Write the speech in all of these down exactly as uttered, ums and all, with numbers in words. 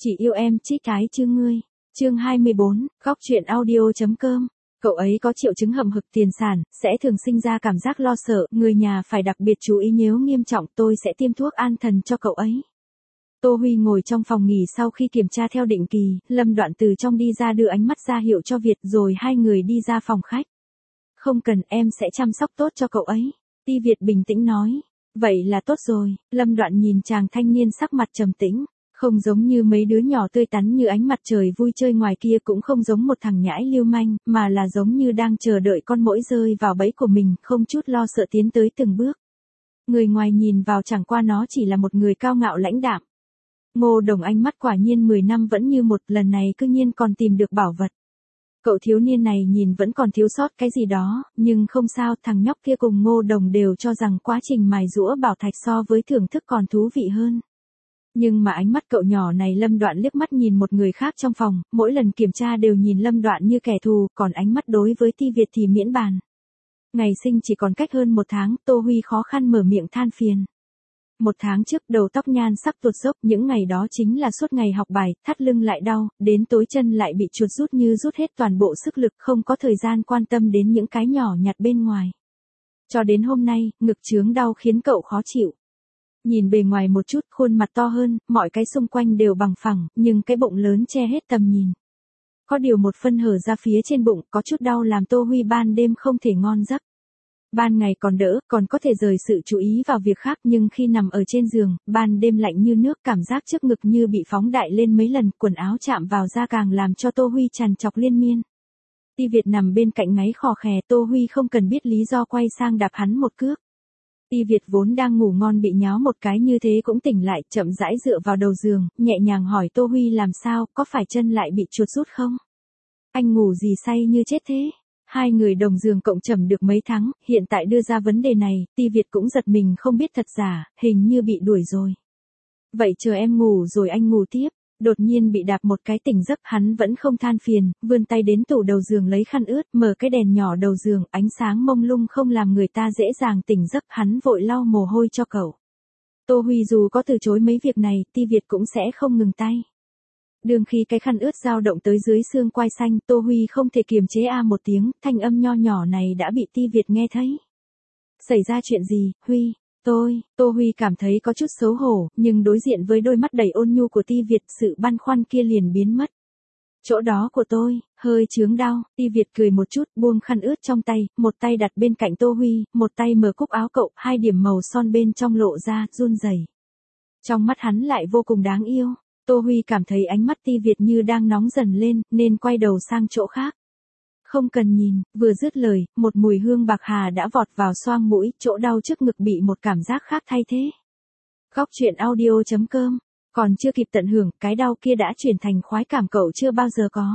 Chỉ yêu em chít cái chứ ngươi. Chương hai mươi bốn, góc truyện audio.com. Cậu ấy có triệu chứng hậm hực tiền sản, sẽ thường sinh ra cảm giác lo sợ, người nhà phải đặc biệt chú ý nếu nghiêm trọng tôi sẽ tiêm thuốc an thần cho cậu ấy. Tô Huy ngồi trong phòng nghỉ sau khi kiểm tra theo định kỳ, Lâm Đoạn từ trong đi ra đưa ánh mắt ra hiệu cho Việt rồi hai người đi ra phòng khách. Không cần, em sẽ chăm sóc tốt cho cậu ấy. Ti Việt bình tĩnh nói. Vậy là tốt rồi, Lâm Đoạn nhìn chàng thanh niên sắc mặt trầm tĩnh. Không giống như mấy đứa nhỏ tươi tắn như ánh mặt trời vui chơi ngoài kia, cũng không giống một thằng nhãi lưu manh, mà là giống như đang chờ đợi con muỗi rơi vào bẫy của mình, không chút lo sợ tiến tới từng bước. Người ngoài nhìn vào chẳng qua nó chỉ là một người cao ngạo lãnh đạm. Ngô Đồng ánh mắt quả nhiên mười năm vẫn như một, lần này cư nhiên còn tìm được bảo vật. Cậu thiếu niên này nhìn vẫn còn thiếu sót cái gì đó, nhưng không sao, thằng nhóc kia cùng Ngô Đồng đều cho rằng quá trình mài giũa bảo thạch so với thưởng thức còn thú vị hơn. Nhưng mà ánh mắt cậu nhỏ này, Lâm Đoạn liếc mắt nhìn một người khác trong phòng, mỗi lần kiểm tra đều nhìn Lâm Đoạn như kẻ thù, còn ánh mắt đối với Ti Việt thì miễn bàn. Ngày sinh chỉ còn cách hơn một tháng, Tô Huy khó khăn mở miệng than phiền. Một tháng trước đầu tóc nhan sắc tuột dốc, những ngày đó chính là suốt ngày học bài, thắt lưng lại đau, đến tối chân lại bị chuột rút như rút hết toàn bộ sức lực, không có thời gian quan tâm đến những cái nhỏ nhặt bên ngoài. Cho đến hôm nay, ngực chướng đau khiến cậu khó chịu. Nhìn bề ngoài một chút, khuôn mặt to hơn, mọi cái xung quanh đều bằng phẳng, nhưng cái bụng lớn che hết tầm nhìn. Có điều một phân hở ra phía trên bụng, có chút đau làm Tô Huy ban đêm không thể ngon giấc. Ban ngày còn đỡ, còn có thể rời sự chú ý vào việc khác, nhưng khi nằm ở trên giường, ban đêm lạnh như nước, cảm giác trước ngực như bị phóng đại lên mấy lần, quần áo chạm vào da càng làm cho Tô Huy trằn trọc liên miên. Ti Việt nằm bên cạnh ngáy khò khè, Tô Huy không cần biết lý do quay sang đạp hắn một cước. Ti Việt vốn đang ngủ ngon bị nháo một cái như thế cũng tỉnh lại, chậm rãi dựa vào đầu giường, nhẹ nhàng hỏi Tô Huy làm sao, có phải chân lại bị chuột rút không? Anh ngủ gì say như chết thế? Hai người đồng giường cộng trầm được mấy tháng, hiện tại đưa ra vấn đề này, Ti Việt cũng giật mình không biết thật giả, hình như bị đuổi rồi. Vậy chờ em ngủ rồi anh ngủ tiếp. Đột nhiên bị đạp một cái tỉnh giấc, hắn vẫn không than phiền, vươn tay đến tủ đầu giường lấy khăn ướt, mở cái đèn nhỏ đầu giường, ánh sáng mông lung không làm người ta dễ dàng tỉnh giấc, hắn vội lau mồ hôi cho cậu. Tô Huy dù có từ chối mấy việc này, Ti Việt cũng sẽ không ngừng tay. Đường khi cái khăn ướt dao động tới dưới xương quai xanh, Tô Huy không thể kiềm chế a một tiếng, thanh âm nho nhỏ này đã bị Ti Việt nghe thấy. Xảy ra chuyện gì, Huy? Tôi, Tô Huy cảm thấy có chút xấu hổ, nhưng đối diện với đôi mắt đầy ôn nhu của Ti Việt, sự băn khoăn kia liền biến mất. Chỗ đó của tôi, hơi chướng đau, Ti Việt cười một chút, buông khăn ướt trong tay, một tay đặt bên cạnh Tô Huy, một tay mở cúc áo cậu, hai điểm màu son bên trong lộ ra, run rẩy. Trong mắt hắn lại vô cùng đáng yêu, Tô Huy cảm thấy ánh mắt Ti Việt như đang nóng dần lên, nên quay đầu sang chỗ khác. Không cần nhìn, vừa dứt lời, một mùi hương bạc hà đã vọt vào xoang mũi, chỗ đau trước ngực bị một cảm giác khác thay thế. Góc truyện audio.com, còn chưa kịp tận hưởng, cái đau kia đã chuyển thành khoái cảm cậu chưa bao giờ có.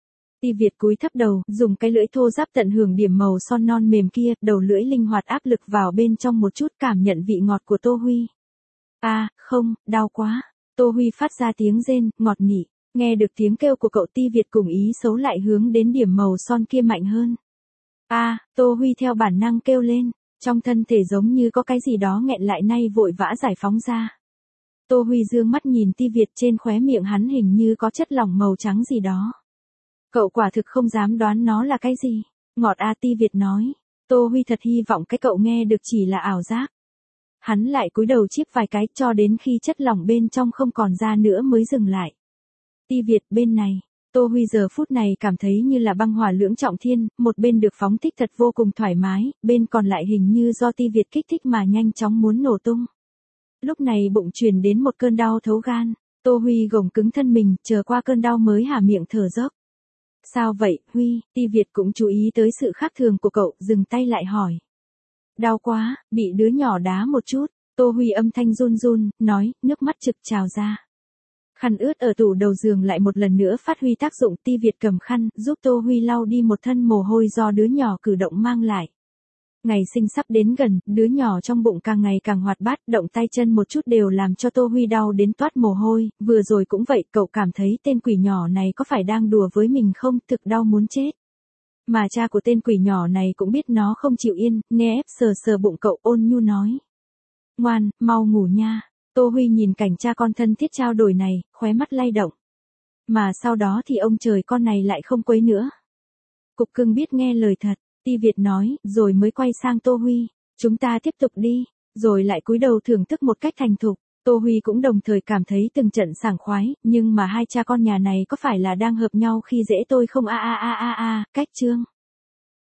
Ti Việt cúi thấp đầu, dùng cái lưỡi thô ráp tận hưởng điểm màu son non mềm kia, đầu lưỡi linh hoạt áp lực vào bên trong một chút, cảm nhận vị ngọt của Tô Huy. À, không, đau quá. Tô Huy phát ra tiếng rên, ngọt nỉ. Nghe được tiếng kêu của cậu, Ti Việt cùng ý xấu lại hướng đến điểm màu son kia mạnh hơn. A, à, Tô Huy theo bản năng kêu lên, trong thân thể giống như có cái gì đó nghẹn lại nay vội vã giải phóng ra. Tô Huy dương mắt nhìn Ti Việt, trên khóe miệng hắn hình như có chất lỏng màu trắng gì đó. Cậu quả thực không dám đoán nó là cái gì. Ngọt a, Ti Việt nói. Tô Huy thật hy vọng cái cậu nghe được chỉ là ảo giác. Hắn lại cúi đầu chíp vài cái cho đến khi chất lỏng bên trong không còn ra nữa mới dừng lại. Ti Việt bên này, Tô Huy giờ phút này cảm thấy như là băng hỏa lưỡng trọng thiên, một bên được phóng thích thật vô cùng thoải mái, bên còn lại hình như do Ti Việt kích thích mà nhanh chóng muốn nổ tung. Lúc này bụng truyền đến một cơn đau thấu gan, Tô Huy gồng cứng thân mình, chờ qua cơn đau mới há miệng thở dốc. Sao vậy, Huy? Ti Việt cũng chú ý tới sự khác thường của cậu, dừng tay lại hỏi. Đau quá, bị đứa nhỏ đá một chút, Tô Huy âm thanh run run, nói, nước mắt trực trào ra. Khăn ướt ở tủ đầu giường lại một lần nữa phát huy tác dụng, Ti Việt cầm khăn, giúp Tô Huy lau đi một thân mồ hôi do đứa nhỏ cử động mang lại. Ngày sinh sắp đến gần, đứa nhỏ trong bụng càng ngày càng hoạt bát, động tay chân một chút đều làm cho Tô Huy đau đến toát mồ hôi, vừa rồi cũng vậy, cậu cảm thấy tên quỷ nhỏ này có phải đang đùa với mình không, thực đau muốn chết. Mà cha của tên quỷ nhỏ này cũng biết nó không chịu yên, nghe ép sờ sờ bụng cậu, ôn nhu nói. Ngoan, mau ngủ nha. Tô Huy nhìn cảnh cha con thân thiết trao đổi này, khóe mắt lay động. Mà sau đó thì ông trời con này lại không quấy nữa. Cục cưng biết nghe lời thật, Ti Việt nói, rồi mới quay sang Tô Huy. Chúng ta tiếp tục đi, rồi lại cúi đầu thưởng thức một cách thành thục. Tô Huy cũng đồng thời cảm thấy từng trận sảng khoái, nhưng mà hai cha con nhà này có phải là đang hợp nhau khi dễ tôi không a a a a a, cách chương.